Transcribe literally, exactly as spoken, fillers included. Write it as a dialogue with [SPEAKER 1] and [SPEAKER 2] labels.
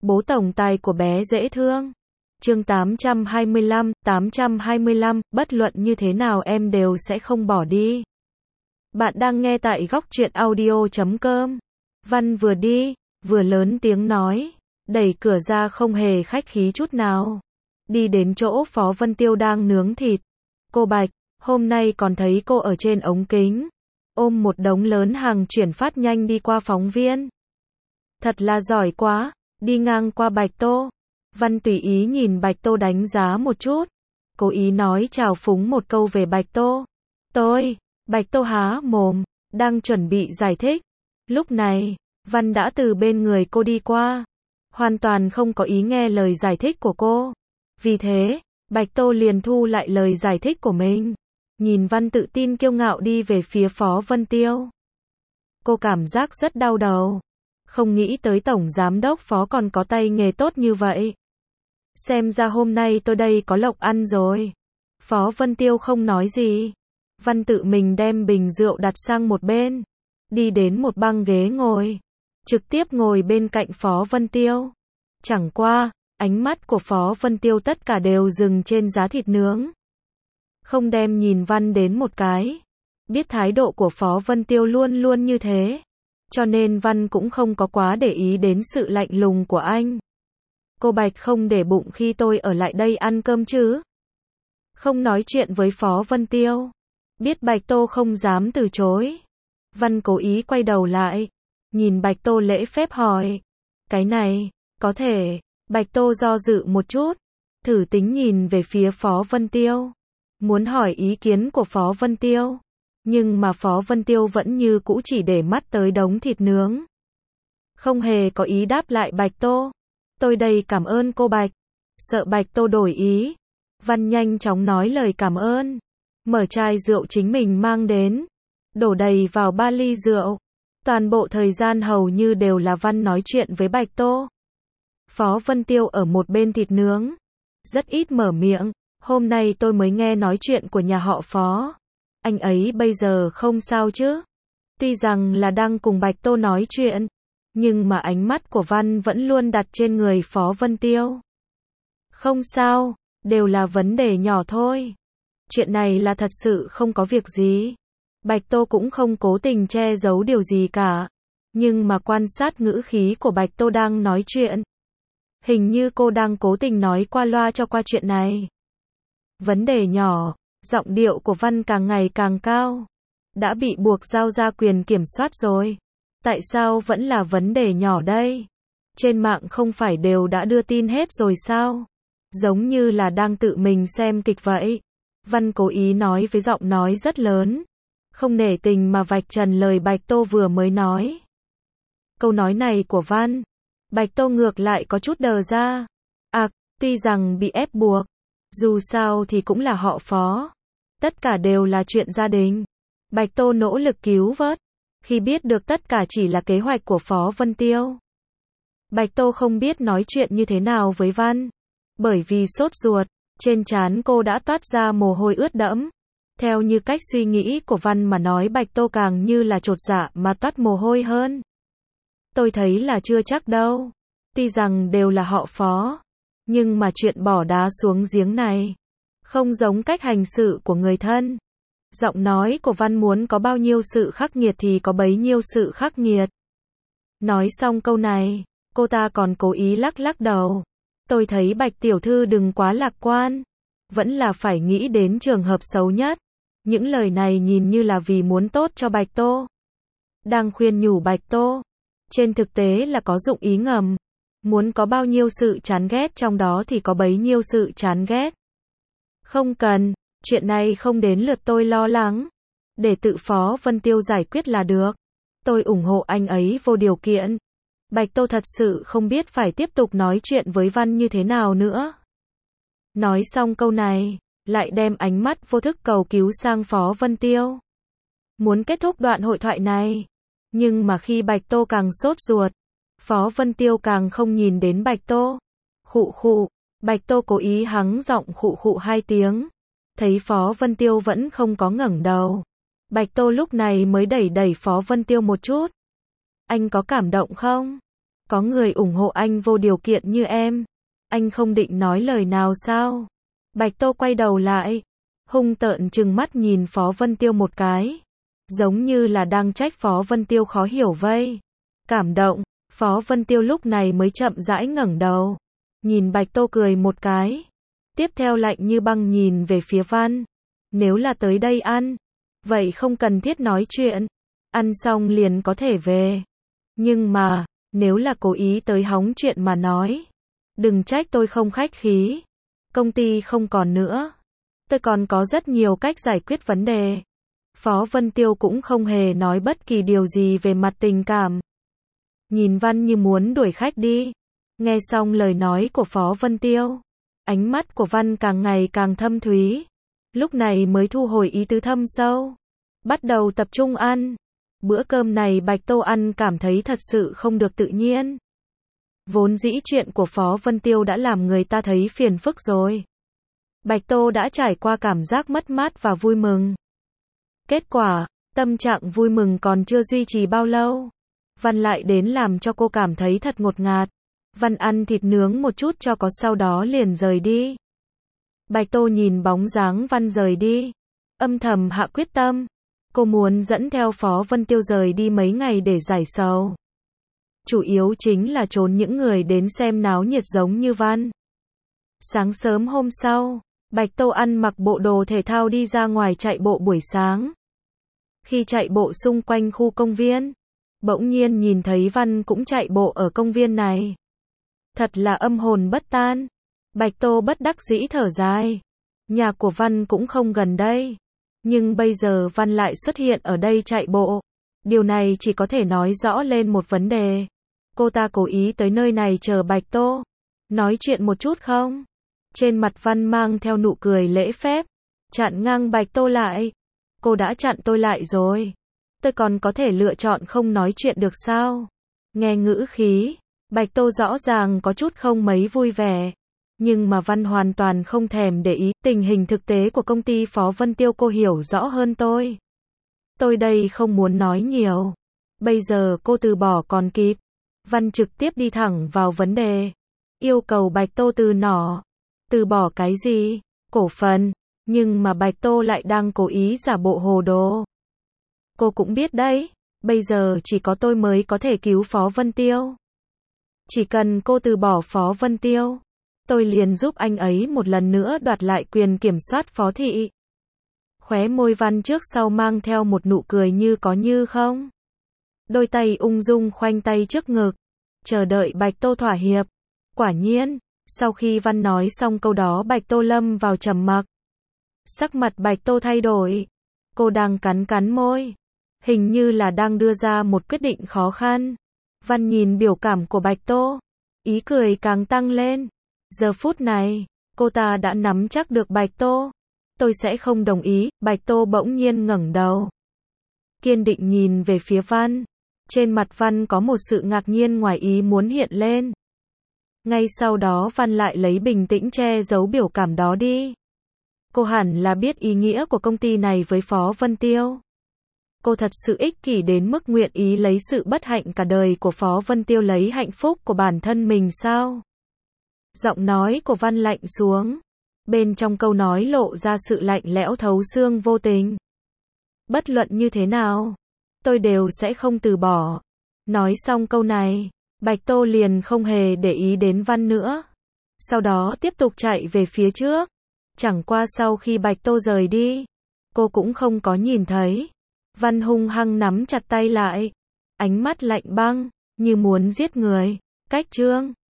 [SPEAKER 1] Bố tổng tài của bé dễ thương. Chương tám trăm hai mươi lăm, tám trăm hai mươi lăm, bất luận như thế nào em đều sẽ không bỏ đi. Bạn đang nghe tại góc truyện audio chấm com. Văn vừa đi, vừa lớn tiếng nói, đẩy cửa ra không hề khách khí chút nào. Đi đến chỗ Phó Vân Tiêu đang nướng thịt. Cô Bạch, hôm nay còn thấy cô ở trên ống kính, ôm một đống lớn hàng chuyển phát nhanh đi qua phóng viên. Thật là giỏi quá, đi ngang qua Bạch Tô. Văn tùy ý nhìn Bạch Tô đánh giá một chút, cố ý nói chào phúng một câu về Bạch Tô. Tôi, Bạch Tô há mồm, đang chuẩn bị giải thích. Lúc này, Văn đã từ bên người cô đi qua, hoàn toàn không có ý nghe lời giải thích của cô. Vì thế, Bạch Tô liền thu lại lời giải thích của mình, nhìn Văn tự tin kiêu ngạo đi về phía Phó Vân Tiêu. Cô cảm giác rất đau đầu, không nghĩ tới tổng giám đốc Phó còn có tay nghề tốt như vậy. Xem ra hôm nay tôi đây có lộc ăn rồi. Phó Vân Tiêu không nói gì. Văn tự mình đem bình rượu đặt sang một bên, đi đến một băng ghế ngồi, trực tiếp ngồi bên cạnh Phó Vân Tiêu. Chẳng qua, ánh mắt của Phó Vân Tiêu tất cả đều dừng trên giá thịt nướng, không đem nhìn Văn đến một cái. Biết thái độ của Phó Vân Tiêu luôn luôn như thế, cho nên Văn cũng không có quá để ý đến sự lạnh lùng của anh. Cô Bạch không để bụng khi tôi ở lại đây ăn cơm chứ? Không nói chuyện với Phó Vân Tiêu. Biết Bạch Tô không dám từ chối, Văn cố ý quay đầu lại, nhìn Bạch Tô lễ phép hỏi. Cái này, có thể. Bạch Tô do dự một chút, thử tính nhìn về phía Phó Vân Tiêu, muốn hỏi ý kiến của Phó Vân Tiêu. Nhưng mà Phó Vân Tiêu vẫn như cũ chỉ để mắt tới đống thịt nướng, không hề có ý đáp lại Bạch Tô. Tôi đây cảm ơn cô Bạch. Sợ Bạch Tô đổi ý, Văn nhanh chóng nói lời cảm ơn, mở chai rượu chính mình mang đến, đổ đầy vào ba ly rượu. Toàn bộ thời gian hầu như đều là Văn nói chuyện với Bạch Tô. Phó Vân Tiêu ở một bên thịt nướng, rất ít mở miệng. Hôm nay tôi mới nghe nói chuyện của nhà họ Phó. Anh ấy bây giờ không sao chứ? Tuy rằng là đang cùng Bạch Tô nói chuyện, nhưng mà ánh mắt của Văn vẫn luôn đặt trên người Phó Vân Tiêu. Không sao, đều là vấn đề nhỏ thôi. Chuyện này là thật sự không có việc gì. Bạch Tô cũng không cố tình che giấu điều gì cả. Nhưng mà quan sát ngữ khí của Bạch Tô đang nói chuyện, hình như cô đang cố tình nói qua loa cho qua chuyện này. Vấn đề nhỏ, giọng điệu của Văn càng ngày càng cao. Đã bị buộc giao ra quyền kiểm soát rồi. Tại sao vẫn là vấn đề nhỏ đây? Trên mạng không phải đều đã đưa tin hết rồi sao? Giống như là đang tự mình xem kịch vậy. Văn cố ý nói với giọng nói rất lớn, không nể tình mà vạch trần lời Bạch Tô vừa mới nói. Câu nói này của Văn, Bạch Tô ngược lại có chút đờ ra. À, tuy rằng bị ép buộc, dù sao thì cũng là họ Phó. Tất cả đều là chuyện gia đình. Bạch Tô nỗ lực cứu vớt, khi biết được tất cả chỉ là kế hoạch của Phó Vân Tiêu. Bạch Tô không biết nói chuyện như thế nào với Văn, bởi vì sốt ruột, trên trán cô đã toát ra mồ hôi ướt đẫm. Theo như cách suy nghĩ của Văn mà nói, Bạch Tô càng như là chột dạ mà toát mồ hôi hơn. Tôi thấy là chưa chắc đâu. Tuy rằng đều là họ Phó, nhưng mà chuyện bỏ đá xuống giếng này, không giống cách hành xử của người thân. Giọng nói của Văn muốn có bao nhiêu sự khắc nghiệt thì có bấy nhiêu sự khắc nghiệt. Nói xong câu này, cô ta còn cố ý lắc lắc đầu. Tôi thấy Bạch tiểu thư đừng quá lạc quan, vẫn là phải nghĩ đến trường hợp xấu nhất. Những lời này nhìn như là vì muốn tốt cho Bạch Tô, đang khuyên nhủ Bạch Tô, trên thực tế là có dụng ý ngầm. Muốn có bao nhiêu sự chán ghét trong đó thì có bấy nhiêu sự chán ghét. Không cần, chuyện này không đến lượt tôi lo lắng, để tự Phó Vân Tiêu giải quyết là được. Tôi ủng hộ anh ấy vô điều kiện. Bạch Tô thật sự không biết phải tiếp tục nói chuyện với Văn như thế nào nữa. Nói xong câu này, lại đem ánh mắt vô thức cầu cứu sang Phó Vân Tiêu, muốn kết thúc đoạn hội thoại này. Nhưng mà khi Bạch Tô càng sốt ruột, Phó Vân Tiêu càng không nhìn đến Bạch Tô. Khụ khụ, Bạch Tô cố ý hắng giọng khụ khụ hai tiếng. Thấy Phó Vân Tiêu vẫn không có ngẩng đầu, Bạch Tô lúc này mới đẩy đẩy Phó Vân Tiêu một chút. Anh có cảm động không? Có người ủng hộ anh vô điều kiện như em. Anh không định nói lời nào sao? Bạch Tô quay đầu lại, hung tợn trừng mắt nhìn Phó Vân Tiêu một cái. Giống như là đang trách Phó Vân Tiêu khó hiểu vây. Cảm động, Phó Vân Tiêu lúc này mới chậm rãi ngẩng đầu. Nhìn Bạch Tô cười một cái. Tiếp theo lạnh như băng nhìn về phía Văn. Nếu là tới đây ăn, vậy không cần thiết nói chuyện. Ăn xong liền có thể về. Nhưng mà, nếu là cố ý tới hóng chuyện mà nói, đừng trách tôi không khách khí. Công ty không còn nữa. Tôi còn có rất nhiều cách giải quyết vấn đề. Phó Vân Tiêu cũng không hề nói bất kỳ điều gì về mặt tình cảm. Nhìn Văn như muốn đuổi khách đi. Nghe xong lời nói của Phó Vân Tiêu, ánh mắt của Văn càng ngày càng thâm thúy. Lúc này mới thu hồi ý tứ thâm sâu. Bắt đầu tập trung ăn. Bữa cơm này Bạch Tô ăn cảm thấy thật sự không được tự nhiên. Vốn dĩ chuyện của Phó Vân Tiêu đã làm người ta thấy phiền phức rồi. Bạch Tô đã trải qua cảm giác mất mát và vui mừng. Kết quả, tâm trạng vui mừng còn chưa duy trì bao lâu. Văn lại đến làm cho cô cảm thấy thật ngột ngạt. Văn ăn thịt nướng một chút cho có sau đó liền rời đi. Bạch Tô nhìn bóng dáng Văn rời đi. Âm thầm hạ quyết tâm. Cô muốn dẫn theo Phó Vân Tiêu rời đi mấy ngày để giải sầu. Chủ yếu chính là trốn những người đến xem náo nhiệt giống như Văn. Sáng sớm hôm sau, Bạch Tô ăn mặc bộ đồ thể thao đi ra ngoài chạy bộ buổi sáng. Khi chạy bộ xung quanh khu công viên, bỗng nhiên nhìn thấy Văn cũng chạy bộ ở công viên này. Thật là âm hồn bất tan. Bạch Tô bất đắc dĩ thở dài. Nhà của Văn cũng không gần đây. Nhưng bây giờ Văn lại xuất hiện ở đây chạy bộ. Điều này chỉ có thể nói rõ lên một vấn đề. Cô ta cố ý tới nơi này chờ Bạch Tô. Nói chuyện một chút không? Trên mặt Văn mang theo nụ cười lễ phép. Chặn ngang Bạch Tô lại. Cô đã chặn tôi lại rồi. Tôi còn có thể lựa chọn không nói chuyện được sao? Nghe ngữ khí, Bạch Tô rõ ràng có chút không mấy vui vẻ. Nhưng mà Văn hoàn toàn không thèm để ý. Tình hình thực tế của công ty Phó Vân Tiêu cô hiểu rõ hơn tôi. Tôi đây không muốn nói nhiều. Bây giờ cô từ bỏ còn kịp. Văn trực tiếp đi thẳng vào vấn đề. Yêu cầu Bạch Tô từ nỏ. Từ bỏ cái gì? Cổ phần. Nhưng mà Bạch Tô lại đang cố ý giả bộ hồ đồ. Cô cũng biết đấy. Bây giờ chỉ có tôi mới có thể cứu Phó Vân Tiêu. Chỉ cần cô từ bỏ Phó Vân Tiêu, tôi liền giúp anh ấy một lần nữa đoạt lại quyền kiểm soát Phó thị. Khóe môi Văn trước sau mang theo một nụ cười như có như không. Đôi tay ung dung khoanh tay trước ngực, chờ đợi Bạch Tô thỏa hiệp. Quả nhiên, sau khi Văn nói xong câu đó Bạch Tô lâm vào trầm mặc. Sắc mặt Bạch Tô thay đổi. Cô đang cắn cắn môi. Hình như là đang đưa ra một quyết định khó khăn. Văn nhìn biểu cảm của Bạch Tô. Ý cười càng tăng lên. Giờ phút này, cô ta đã nắm chắc được Bạch Tô. Tôi sẽ không đồng ý. Bạch Tô bỗng nhiên ngẩng đầu. Kiên định nhìn về phía Văn. Trên mặt Văn có một sự ngạc nhiên ngoài ý muốn hiện lên. Ngay sau đó Văn lại lấy bình tĩnh che giấu biểu cảm đó đi. Cô hẳn là biết ý nghĩa của công ty này với Phó Vân Tiêu. Cô thật sự ích kỷ đến mức nguyện ý lấy sự bất hạnh cả đời của Phó Vân Tiêu lấy hạnh phúc của bản thân mình sao? Giọng nói của Văn lạnh xuống. Bên trong câu nói lộ ra sự lạnh lẽo thấu xương vô tình. Bất luận như thế nào, tôi đều sẽ không từ bỏ. Nói xong câu này, Bạch Tô liền không hề để ý đến Văn nữa. Sau đó tiếp tục chạy về phía trước. Chẳng qua sau khi Bạch Tô rời đi, cô cũng không có nhìn thấy. Văn hung hăng nắm chặt tay lại. Ánh mắt lạnh băng, như muốn giết người. Cách chương